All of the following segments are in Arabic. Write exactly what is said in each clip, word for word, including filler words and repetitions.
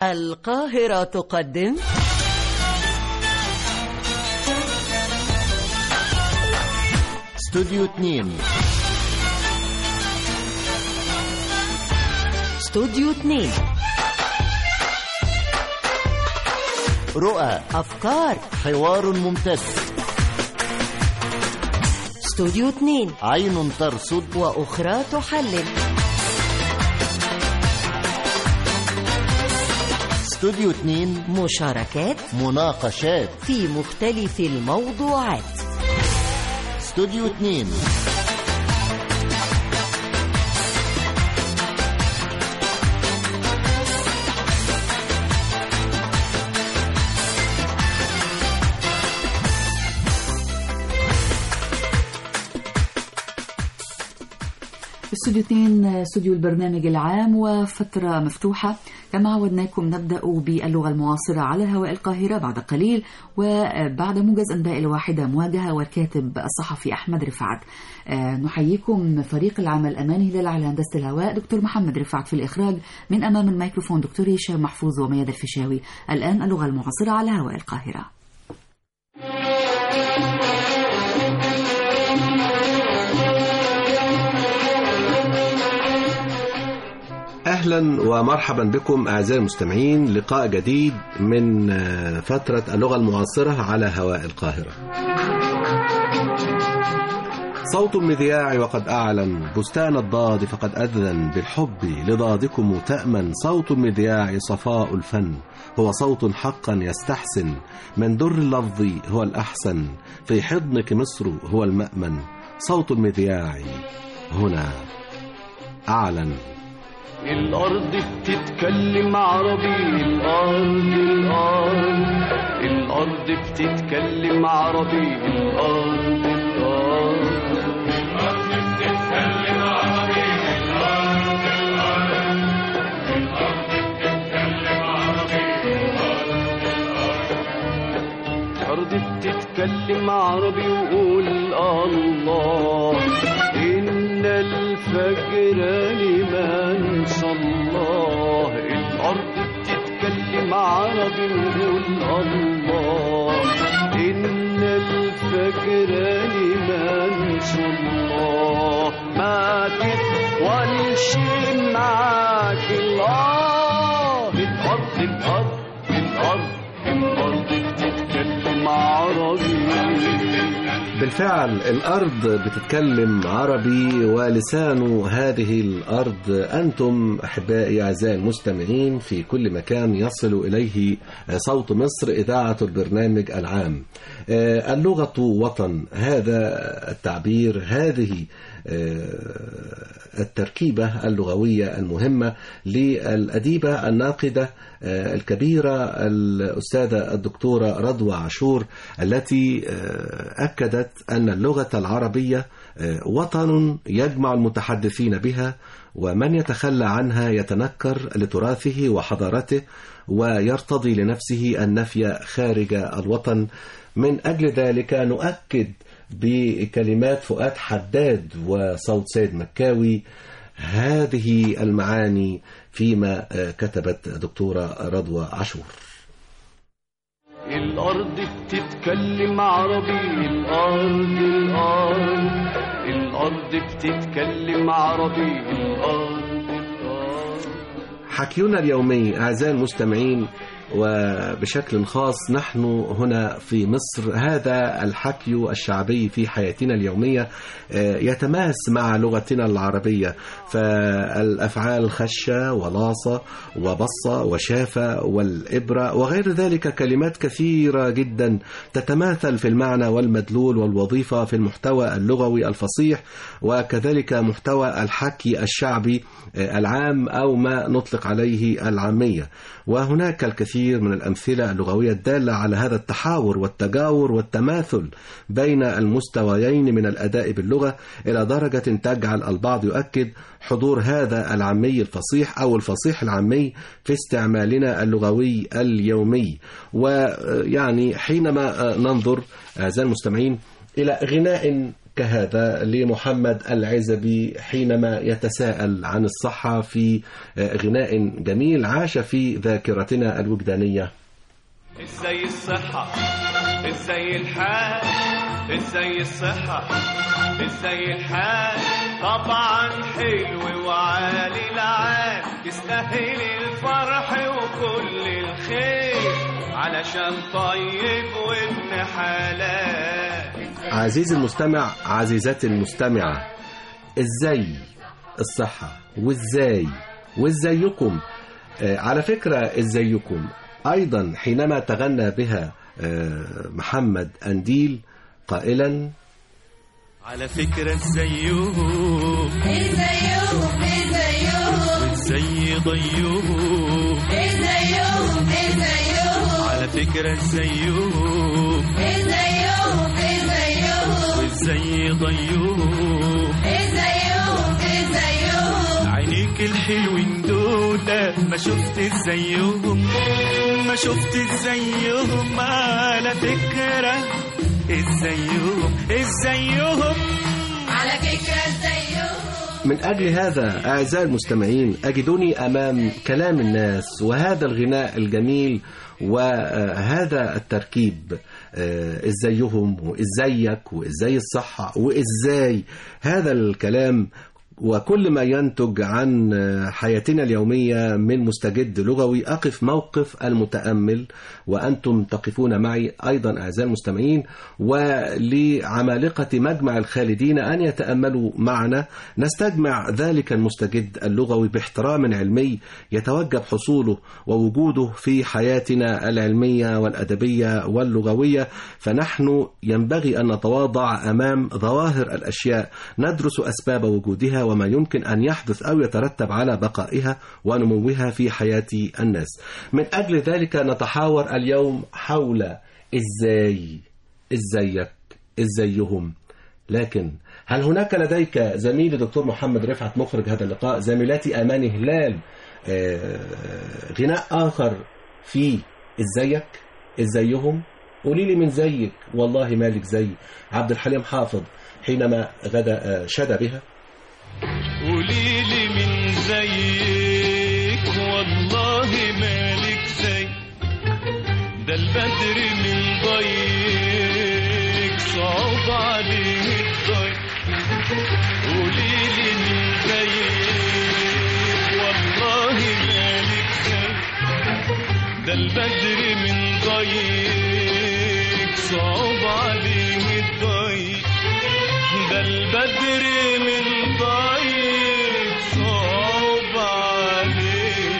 القاهرة تقدم استوديو اثنين. استوديو اثنين. رؤى، أفكار، حوار ممتد. استوديو اثنين. عين ترصد وأخرى تحلل. استوديو اثنين. مشاركات، مناقشات في مختلف الموضوعات. استوديو اثنين. استوديو اثنين، استوديو البرنامج العام وفترة مفتوحة. كما عودناكم نبدأ باللغة المعاصرة على هواء القاهرة بعد قليل، وبعد موجز أنباء الواحدة مواجهة والكاتب الصحفي أحمد رفعت. نحييكم فريق العمل أماني هلال على هندسة الهواء، دكتور محمد رفعت في الإخراج، من أمام الميكروفون دكتور هشام محفوظ ومياد الفيشاوي. الآن اللغة المعاصرة على هواء القاهرة. أهلا ومرحبا بكم أعزائي المستمعين، لقاء جديد من فترة اللغة المعاصرة على هواء القاهرة. صوت المذياع وقد أعلن بستان الضاد فقد أذن بالحب لضادكم تأمن. صوت المذياع صفاء الفن، هو صوت حقا يستحسن، من در اللفظ هو الأحسن، في حضنك مصر هو المأمن. صوت المذياع هنا أعلن. الأرض بتتكلم عربي، الأرض الأرض الأرض بتتكلم عربي، الأرض الأرض الأرض بتتكلم عربي، الأرض الأرض الأرض بتتكلم عربي، الأرض بتتكلم عربي. وقول الله إن الفجر لمن صلاه. الأرض بتتكلم عربي، وقول الله إن الفجر لمن صلاه. ما تطولش معاك الله. الأرض الأرض الأرض الأرض بتتكلم عربي. بالفعل الأرض بتتكلم عربي، ولسان هذه الأرض أنتم أحبائي أعزائي المستمعين في كل مكان يصل إليه صوت مصر، إذاعة البرنامج العام. اللغة وطن، هذا التعبير، هذه التركيبة اللغوية المهمة للأديبة الناقدة الكبيرة الأستاذة الدكتورة رضوى عاشور، التي أكدت أن اللغة العربية وطن يجمع المتحدثين بها، ومن يتخلى عنها يتنكر لتراثه وحضارته ويرتضي لنفسه النفي خارج الوطن. من أجل ذلك نؤكد بكلمات فؤاد حداد وصوت سيد مكاوي هذه المعاني فيما كتبت دكتورة رضوى عاشور. الأرض بتتكلم عربي، الأرض الأرض الأرض بتتكلم عربي، الأرض الأرض. حكينا اليومي أعزائي المستمعين، وبشكل خاص نحن هنا في مصر، هذا الحكي الشعبي في حياتنا اليومية يتماس مع لغتنا العربية، فالأفعال خشة ولاصة وبصة وشافة والإبرة وغير ذلك كلمات كثيرة جدا تتماثل في المعنى والمدلول والوظيفة في المحتوى اللغوي الفصيح، وكذلك محتوى الحكي الشعبي العام أو ما نطلق عليه العامية. وهناك الكثير من الأمثلة اللغوية الدالة على هذا التحاور والتجاور والتماثل بين المستويين من الأداء باللغة، إلى درجة تجعل البعض يؤكد حضور هذا العامي الفصيح أو الفصيح العامي في استعمالنا اللغوي اليومي. ويعني حينما ننظر أعزائي المستمعين إلى غناء كهذا لمحمد العزبي حينما يتساءل عن الصحة في غناء جميل عاش في ذاكرتنا الوجدانية. ازاي الصحة ازاي الحال ازاي الصحة ازاي الحال طبعا حلو وعالي العال يستاهل الفرح وكل الخير علشان طيب وابن حلال. عزيزي المستمع عزيزاتي المستمعة، ازاي الصحة وازاي وازايكم. آه على فكرة ازايكم ايضا حينما تغنى بها آه محمد أنديل قائلا على فكرة ازيهم ازيهم ازيهم وازاي ضيهم ازيهم ازيهم على فكرة ازيهم ازيهم ازيهم وازاي ضيهم ازيهم ازيهم عينيك الحلوين دول ما شفت ازيهم ما شفت ازيهم على فكرة ازيهم ازيهم على فكرة ازيهم. من أجل هذا أعزائي المستمعين أجدني أمام كلام الناس وهذا الغناء الجميل وهذا التركيب، ازيهم وازيك وازاي الصحة وازاي هذا الكلام وكل ما ينتج عن حياتنا اليومية من مستجد لغوي. أقف موقف المتأمل وأنتم تقفون معي أيضا أعزائي المستمعين، ولعمالقة مجمع الخالدين أن يتأملوا معنا. نستجمع ذلك المستجد اللغوي باحترام علمي يتوجب حصوله ووجوده في حياتنا العلمية والأدبية واللغوية، فنحن ينبغي أن نتواضع أمام ظواهر الأشياء، ندرس أسباب وجودها وما يمكن أن يحدث أو يترتب على بقائها ونموها في حياة الناس. من أجل ذلك نتحاور اليوم حول إزاي إزيك إزيهم. لكن هل هناك لديك زميلي دكتور محمد رفعت مخرج هذا اللقاء، زميلتي أماني هلال غناء آخر في إزيك إزيهم؟ قولي لي من زيك والله مالك زي عبد الحليم حافظ حينما غدا شد بها. قوليلي من زيك والله مالك زي ده البدر من ضيق صعب عليه الضيق. قوليلي من زيك والله مالك زي ده البدر من ضيق صعب عليه الضيق. ده البدر من ضيق صعب عليه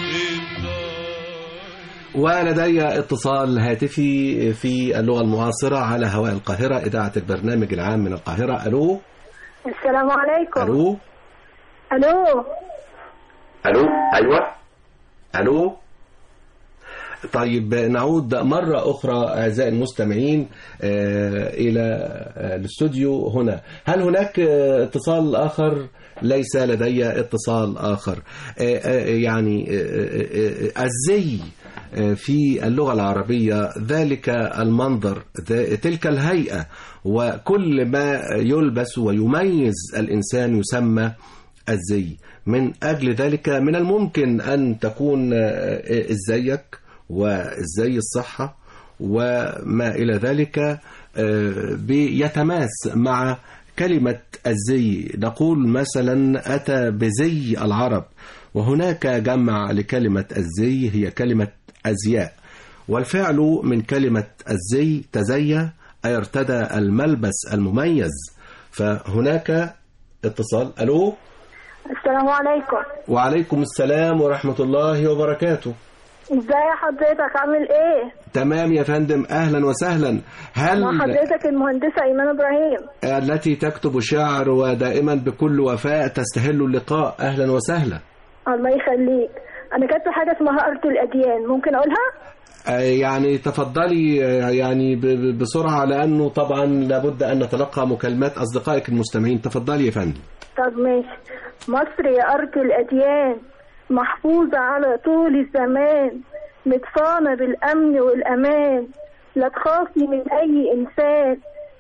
الضيق. ولدي اتصال هاتفي في اللغة المعاصرة على هواء القاهرة، إذاعة البرنامج العام من القاهرة. ألو. السلام عليكم. ألو. ألو. ألو. أيوة. ألو. طيب نعود مرة أخرى أعزائي المستمعين إلى الاستوديو هنا. هل هناك اتصال آخر؟ ليس لدي اتصال آخر. يعني الزي في اللغة العربية ذلك المنظر، تلك الهيئة، وكل ما يلبس ويميز الإنسان يسمى الزي. من أجل ذلك من الممكن أن تكون إزيك وإزاي الصحة وما إلى ذلك بيتماس مع كلمة الزي. نقول مثلا أتى بزي العرب، وهناك جمع لكلمة الزي هي كلمة أزياء، والفعل من كلمة الزي تزي أي ارتدى الملبس المميز. فهناك اتصال. ألو. السلام عليكم. وعليكم السلام ورحمة الله وبركاته. ازاي حضرتك عامل ايه؟ تمام يا فندم، اهلا وسهلا. هل مع حضرتك المهندسة ايمان ابراهيم التي تكتب شعر ودائما بكل وفاء تستهل اللقاء؟ اهلا وسهلا. الله يخليك. انا كاتبه حاجة اسمها ارض الاديان، ممكن اقولها؟ يعني تفضلي يعني بسرعة لانه طبعا لابد ان نتلقى مكالمات اصدقائك المستمعين. تفضلي يا فندم. طب ماشي. مصر يا ارض الاديان محفوظة على طول الزمان، مدفونة بالأمن والأمان، لا تخافي من أي إنسان،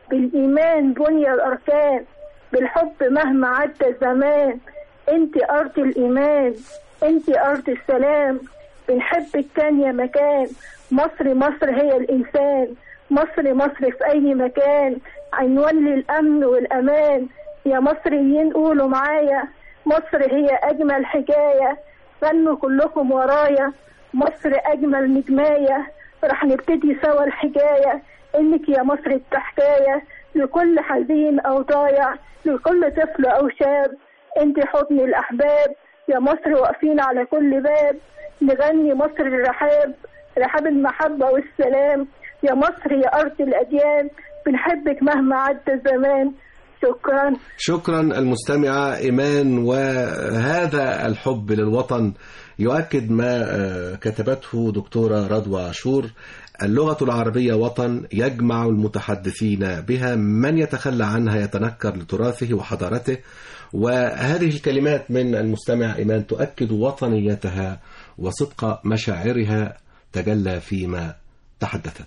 بالإيمان بني الأركان، بالحب مهما عدى الزمان. انت أرض الإيمان، انت أرض السلام، بنحبك كان يا مكان. مصر مصر هي الإنسان، مصر مصر في أي مكان، عنوان للأمن والأمان. يا مصريين قولوا معايا، مصر هي أجمل حكاية، غنوا كلكم ورايا. مصر أجمل نجماية، رح نبتدي سوا الحكاية. إنك يا مصر التحكاية، لكل حزين أو ضايع، لكل طفل أو شاب. انت حضن الأحباب، يا مصر واقفين على كل باب. نغني مصر الرحاب، رحاب المحبة والسلام. يا مصر يا أرض الأديان، بنحبك مهما عدى الزمان. شكرا. شكرا المستمعة إيمان. وهذا الحب للوطن يؤكد ما كتبته دكتورة رضوى عاشور: اللغة العربية وطن يجمع المتحدثين بها، من يتخلى عنها يتنكر لتراثه وحضارته. وهذه الكلمات من المستمع إيمان تؤكد وطنيتها وصدق مشاعرها تجلى فيما تحدثت.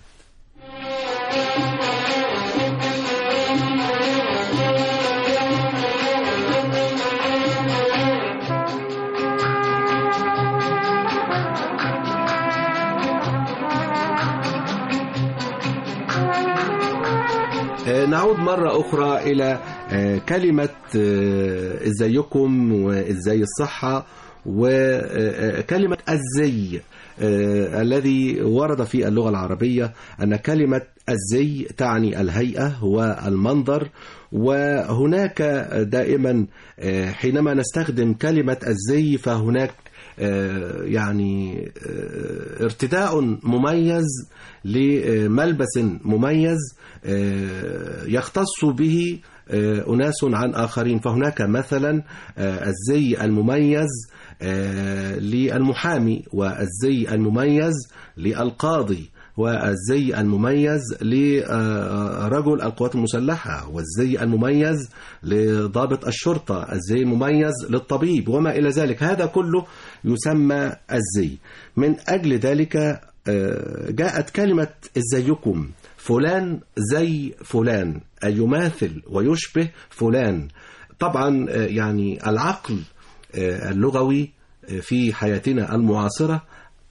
نعود مرة أخرى إلى كلمة إزيكم وإزاي الصحة، وكلمة الزي الذي ورد في اللغة العربية أن كلمة الزي تعني الهيئة والمنظر. وهناك دائما حينما نستخدم كلمة الزي فهناك يعني ارتداء مميز لملبس مميز يختص به أناس عن آخرين. فهناك مثلا الزي المميز للمحامي، والزي المميز للقاضي، والزي المميز لرجل القوات المسلحة، والزي المميز لضابط الشرطة، الزي المميز للطبيب، وما إلى ذلك. هذا كله يسمى الزي. من أجل ذلك جاءت كلمة إزيكم، فلان زي فلان، أي يماثل ويشبه فلان. طبعا يعني العقل اللغوي في حياتنا المعاصرة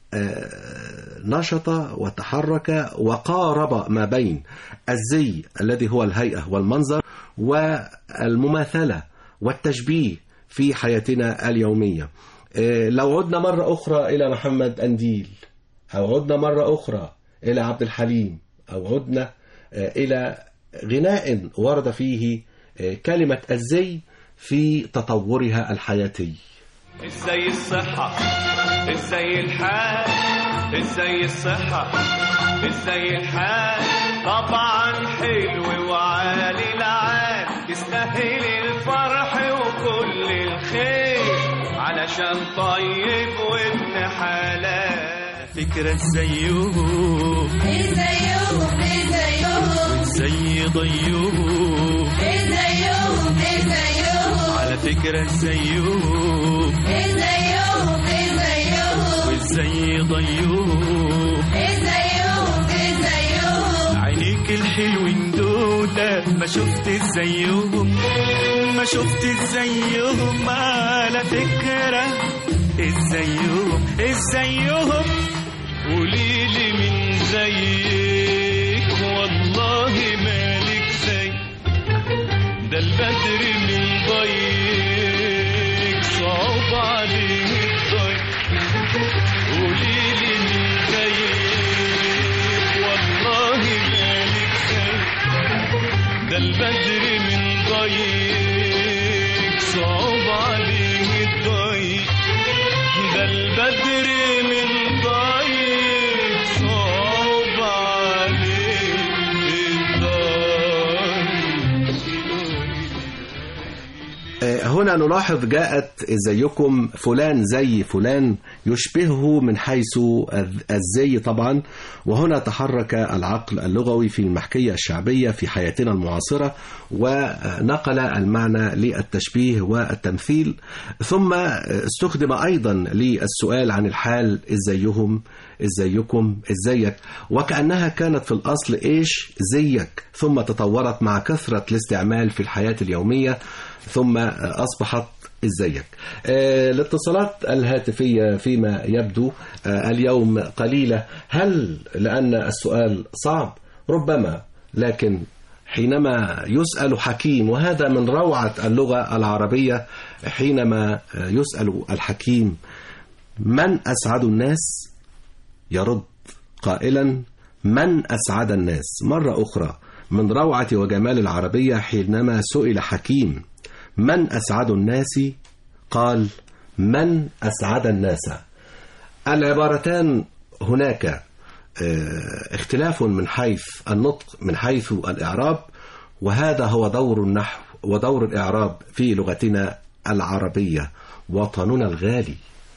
نشط وتحرك وقارب ما بين الزي الذي هو الهيئة والمنظر والمماثلة والتشبيه في حياتنا اليومية. لو عدنا مرة أخرى إلى محمد أنديل، أو عدنا مرة أخرى إلى عبد الحليم، أو عدنا إلى غناء ورد فيه كلمة الزي في تطورها الحياتي. ازاي الصحة، ازاي الحال، ازاي الصحة، ازاي الحال. طبعا حلو وعالي العال، يستاهل الفرح وكل الخير، علشان طيب وابن حلال. فكرة زيهم ازيهم ازيهم زي ضيهم ازيهم ازيهم على فكرة زيهم ازيهم ازيهم وازاي ضيهم ازيهم ازيهم عينيك الحلوين دول ما شفت زيهم، ما شفت زيهم على فكرة ازيهم ازيهم. قوليلي من زيك والله مالك زي ده البدر من ضيق صعب عليه الضيق. قوليلي من زيك والله مالك زي ده البدر من ضيق صعب عليه الضيق. ده البدر من ضيق صعب عليه الضيق. هنا نلاحظ جاءت زيكم فلان زي فلان يشبهه من حيث الزي طبعا، وهنا تحرك العقل اللغوي في المحكية الشعبية في حياتنا المعاصرة ونقل المعنى للتشبيه والتمثيل، ثم استخدم أيضا للسؤال عن الحال ازيهم ازيكم ازيك، وكأنها كانت في الأصل ايش زيك، ثم تطورت مع كثرة الاستعمال في الحياة اليومية ثم أصبحت ازيك. آه الاتصالات الهاتفية فيما يبدو آه اليوم قليلة. هل لأن السؤال صعب؟ ربما، لكن حينما يسأل حكيم، وهذا من روعة اللغة العربية، حينما يسأل الحكيم من أسعد الناس يرد قائلا من أسعد الناس. مرة أخرى من روعة وجمال العربية حينما سئل حكيم من أسعد الناس قال من أسعد الناس. العبارتان هناك اختلاف من حيث النطق من حيث الإعراب، وهذا هو دور النحو ودور الإعراب في لغتنا العربية وطننا الغالي.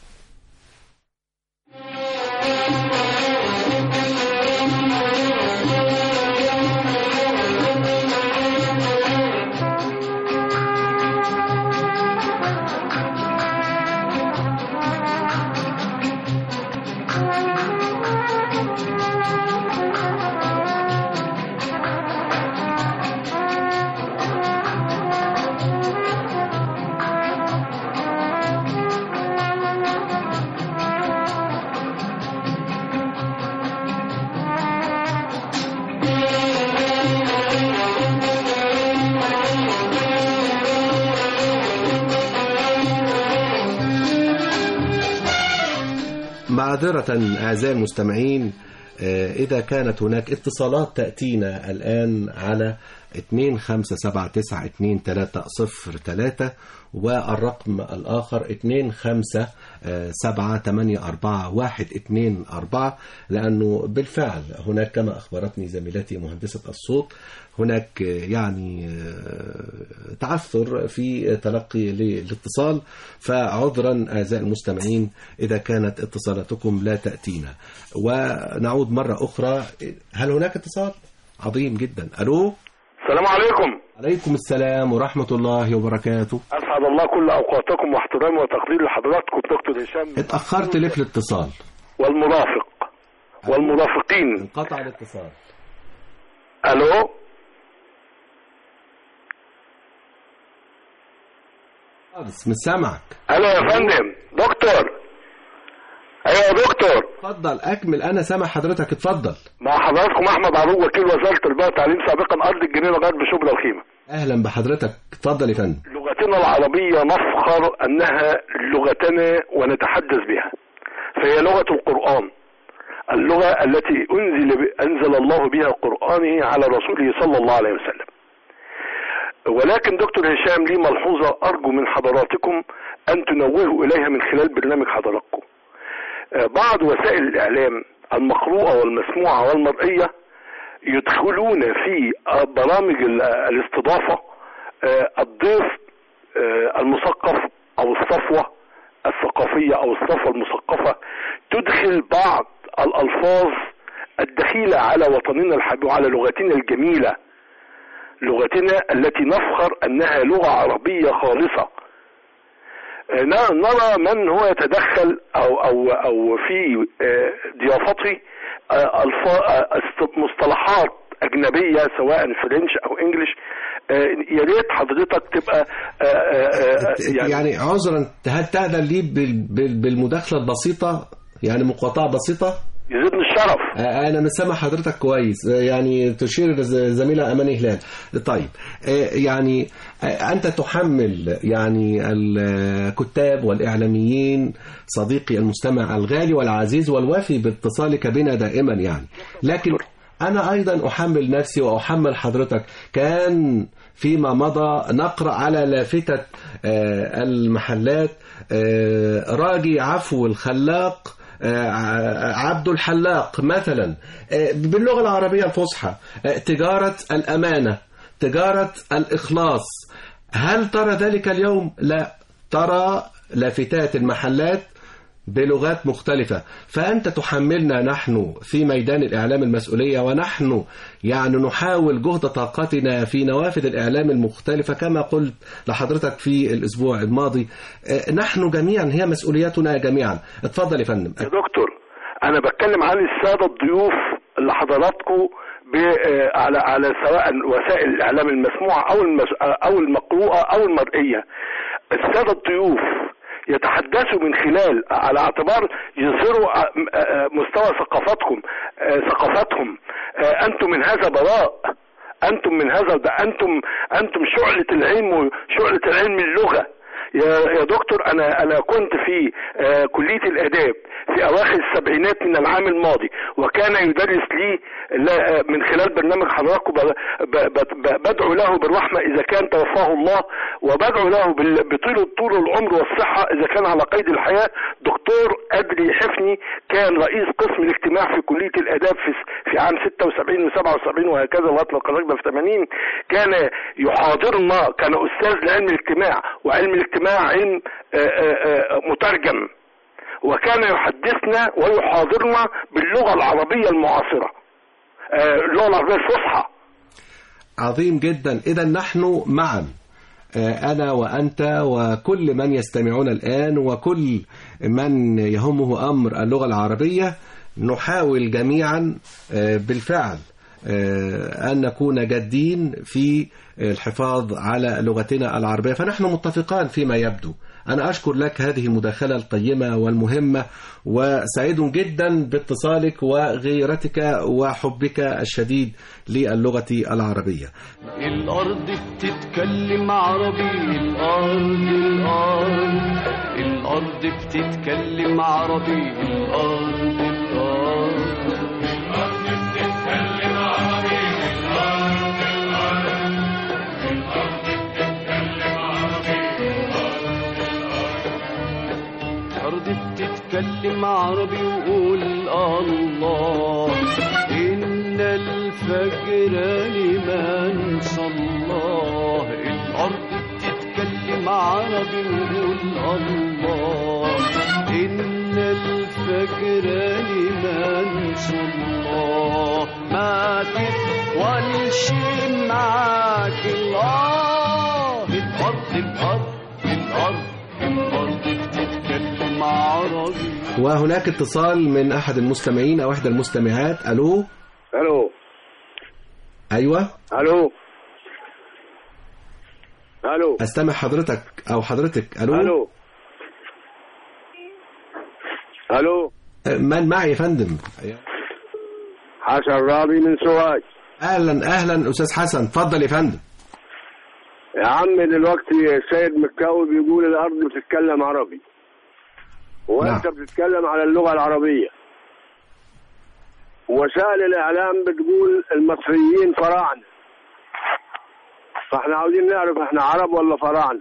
معذرة أعزائي المستمعين إذا كانت هناك اتصالات تأتينا الآن على اثنين خمسة سبعة تسعة اثنين ثلاثة صفر ثلاثة والرقم الآخر اثنين خمسة سبعة ثمانية أربعة واحد اثنين أربعة، لأنه بالفعل هناك كما أخبرتني زميلتي مهندسة الصوت هناك يعني تعثر في تلقي الاتصال، فعذرا أعزائي المستمعين إذا كانت اتصالاتكم لا تأتينا. ونعود مرة أخرى. هل هناك اتصال؟ عظيم جدا. ألو. السلام عليكم. عليكم السلام ورحمة الله وبركاته. أسعد الله كل أوقاتكم واحترامي وتقديري لحضراتكم دكتور هشام. اتأخرت ليه في الاتصال؟ والمرافق والمرافقين. انقطع الاتصال. ألو. خالص مش سامعك. ألو يا فندم. دكتور. أيوة يا دكتور. اتفضل أكمل، أنا سامع حضرتك، اتفضل. مع حضراتكم أحمد عروق وكيل وزارة التربية والتعليم سابقا أرض الجنينة غرب شبرا الخيمة. أهلا بحضرتك، اتفضل يا فندم. لغتنا العربية نفخر أنها لغتنا ونتحدث بها، فهي لغة القرآن، اللغة التي أنزل, أنزل الله بها قرآنه على رسوله صلى الله عليه وسلم. ولكن دكتور هشام لي ملحوظة أرجو من حضراتكم أن تنوهوا إليها من خلال برنامج حضراتكم. بعض وسائل الإعلام المقروءة والمسموعة والمرئية يدخلون في برامج الاستضافة الضيف المثقف أو الصفوة الثقافية أو الصفوة المثقفة، تدخل بعض الألفاظ الدخيلة على وطننا الحبيب وعلى لغتنا الجميلة، لغتنا التي نفخر أنها لغة عربية خالصة. نرى من هو يتدخل أو أو أو في ضيافته مصطلحات أجنبية سواء فرنش أو إنجليش. يا ريت حضرتك تبقى يعني, يعني عذرا هل تأذن لي بالمداخلة البسيطة، يعني مقاطعة بسيطة؟ يزيدني الشرف. أنا مش سامع حضرتك كويس، يعني تشير زميلة أماني هلال. طيب يعني أنت تحمل يعني الكتاب والإعلاميين صديقي المستمع الغالي والعزيز والوافي باتصالك بنا دائما يعني، لكن أنا أيضا أحمل نفسي وأحمل حضرتك. كان فيما مضى نقرأ على لافتة المحلات راجي عفو الخلاق عبد الحلاق مثلا باللغة العربية الفصحى، تجارة الأمانة، تجارة الإخلاص. هل ترى ذلك اليوم؟ لا، ترى لافتات المحلات بلغات مختلفة. فأنت تحملنا نحن في ميدان الإعلام المسؤولية، ونحن يعني نحاول جهد طاقتنا في نوافذ الإعلام المختلفة كما قلت لحضرتك في الأسبوع الماضي. نحن جميعا هي مسؤولياتنا جميعا. اتفضل يا فندم. يا دكتور، أنا بتكلم عن السادة الضيوف اللي حضراتكم على على سواء وسائل الإعلام المسموعة أو أو المقروءة أو المرئية. السادة الضيوف يتحدثوا من خلال على اعتبار يظهروا مستوى ثقافتكم ثقافتهم. أنتم من هذا براء، أنتم من هذا ده أنتم أنتم شعلة العلم وشعلة العلم اللغة. يا يا دكتور، أنا أنا كنت في كلية الآداب في أواخر السبعينات من العام الماضي، وكان يدرس لي من خلال برنامج حضراتكم بدعو له بالرحمة إذا كان توفاه الله، وبدعو له بطول طول العمر والصحة إذا كان على قيد الحياة. دكتور أدري حفني كان رئيس قسم الاجتماع في كلية الآداب في في عام ستة وسبعين وسبعة وسبعين وهكذا لغاية ما اتخرجنا في ثمانين. كان يحاضرنا، كان أستاذ لعلم الاجتماع، وعلم الاجتماع علم مترجم، وكان يحدثنا ويحاضرنا باللغة العربية المعاصرة، اللغة العربية الفصحى. عظيم جدا. إذا نحن معا، أنا وأنت وكل من يستمعون الآن وكل من يهمه أمر اللغة العربية، نحاول جميعا بالفعل أن نكون جادين في الحفاظ على لغتنا العربية. فنحن متفقان فيما يبدو. أنا أشكر لك هذه المداخلة القيمة والمهمة، وسعيد جدا باتصالك وغيرتك وحبك الشديد للغة العربية. الأرض بتتكلم عربي، الأرض الأرض الأرض بتتكلم عربي، الأرض الأرض الأرض بتتكلم عربي، الأرض الأرض الأرض بتتكلم عربي، الأرض بتتكلم عربي. وقول الله إن الفجر لمن صلاه. الأرض بتتكلم عربي، وقول الله إن الفجر لمن صلاه. ما تتولش معاك الله. الأرض الأرض الأرض الأرض بتتكلم عربي. وهناك اتصال من أحد المستمعين أو إحدى المستمعات. ألو. ألو. أيوة. ألو. ألو. أستمع حضرتك أو حضرتك. ألو. ألو. ألو. من معي يا فندم؟ حسن رابي من سوهاج. أهلا أهلا أستاذ حسن، اتفضل يا فندم. يا عم دلوقتي السيد مكاوي بيقول الأرض بتتكلم عربي، وأنت نعم. بتتكلم على اللغة العربية. وسائل الإعلام بتقول المصريين فراعنة، فاحنا عاوزين نعرف احنا عرب ولا فراعنة.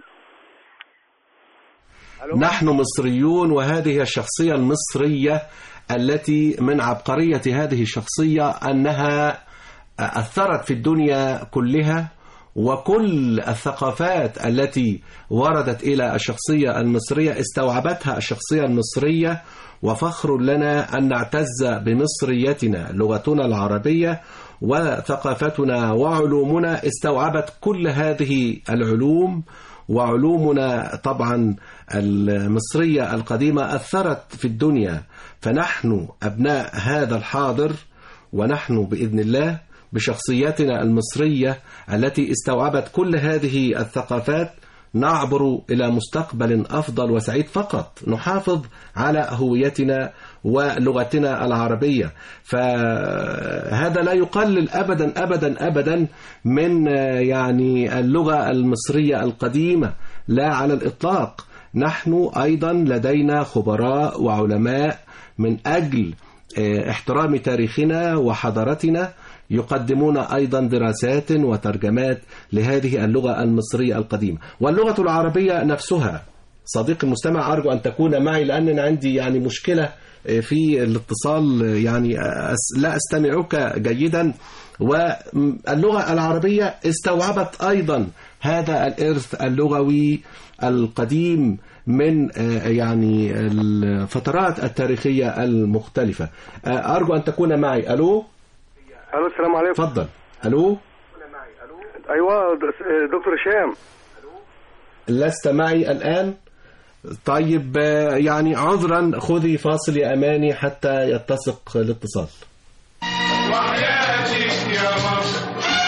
نحن مصريون، وهذه الشخصية المصرية التي من عبقرية هذه الشخصية أنها أثرت في الدنيا كلها، وكل الثقافات التي وردت إلى الشخصية المصرية استوعبتها الشخصية المصرية. وفخر لنا أن نعتز بمصريتنا، لغتنا العربية وثقافتنا وعلومنا استوعبت كل هذه العلوم. وعلومنا طبعا المصرية القديمة أثرت في الدنيا. فنحن أبناء هذا الحاضر، ونحن بإذن الله بشخصياتنا المصرية التي استوعبت كل هذه الثقافات نعبر إلى مستقبل أفضل وسعيد. فقط نحافظ على هويتنا ولغتنا العربية. فهذا لا يقلل أبدا أبدا أبدا من يعني اللغة المصرية القديمة، لا على الإطلاق. نحن أيضا لدينا خبراء وعلماء من أجل احترام تاريخنا وحضارتنا يقدمون أيضا دراسات وترجمات لهذه اللغة المصرية القديمة. واللغة العربية نفسها، صديقي المستمع أرجو أن تكون معي لأن عندي يعني مشكلة في الاتصال، يعني لا أستمعك جيدا. واللغة العربية استوعبت أيضا هذا الإرث اللغوي القديم من يعني الفترات التاريخية المختلفة. أرجو أن تكون معي. ألو الو السلام عليكم. تفضل. ألو ايوه دكتور هشام. لست معي الآن؟ طيب يعني عذرا، خذي فاصل يا أماني حتى يتسق الاتصال. وحياتك يا مصر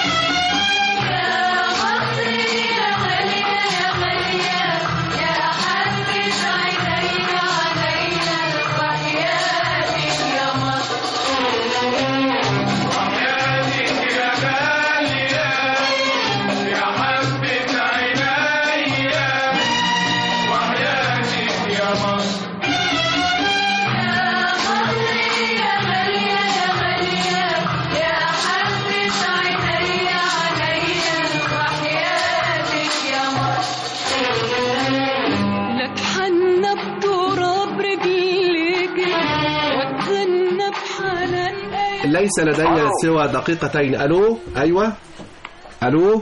يا مصر يا غالية يا غالية يا حبة عيني علينا وحياتك يا مصر وحياتك يا غالية يا حبة عيني وحياتك يا مصر ليس لدي سوى دقيقتين. ألو أيوة ألو.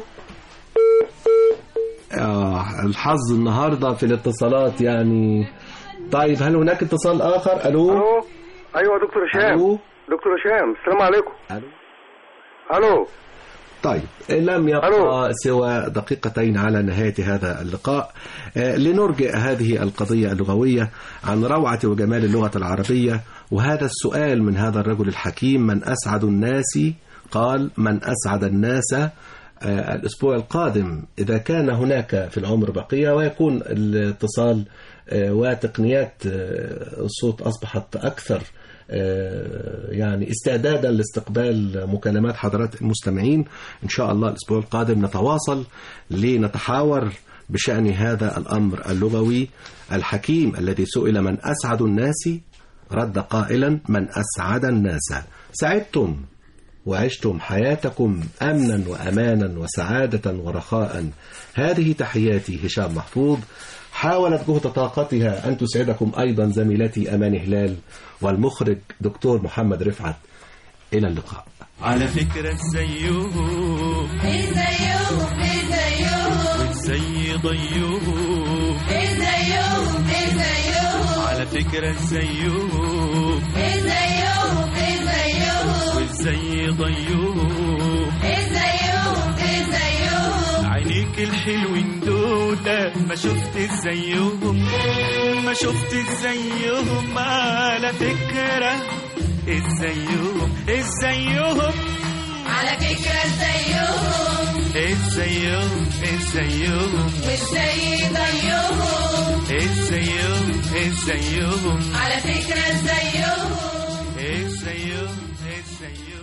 آه الحظ النهاردة في الاتصالات يعني. طيب هل هناك اتصال آخر؟ ألو. الو ايوه دكتور هشام. ألو. دكتور هشام السلام عليكم. ألو. الو. طيب لم يبقى ألو. سوى دقيقتين على نهاية هذا اللقاء. آه لنرجئ هذه القضية اللغوية عن روعة وجمال اللغة العربية، وهذا السؤال من هذا الرجل الحكيم: من أسعد الناس؟ قال: من أسعد الناس. آه الأسبوع القادم إذا كان هناك في العمر بقية ويكون الاتصال آه وتقنيات آه الصوت أصبحت أكثر يعني استعدادا لاستقبال مكالمات حضرات المستمعين، إن شاء الله الأسبوع القادم نتواصل لنتحاور بشأن هذا الأمر اللغوي الحكيم الذي سئل: من أسعد الناس؟ رد قائلا: من أسعد الناس. سعدتم وعشتم حياتكم أمنا وأمانا وسعادة ورخاء. هذه تحياتي هشام محفوظ. حاولت جهد طاقتها أن تسعدكم أيضا زميلتي أمان هلال والمخرج دكتور محمد رفعت. إلى اللقاء. على فكرة زيهم زيهم زيهم زي ضيهم زيهم زيهم على فكرة زيهم زيهم زيهم زي ضيهم زيهم زيهم عينيك الحلوين دول ما شفت زيهم ما شفت زيهم على فكرة ازيهم ازيهم على فكرة زيهم ازيهم ازيهم وازاي ضيهم ازيهم ازيهم على فكرة زيهم ازيهم ازيهم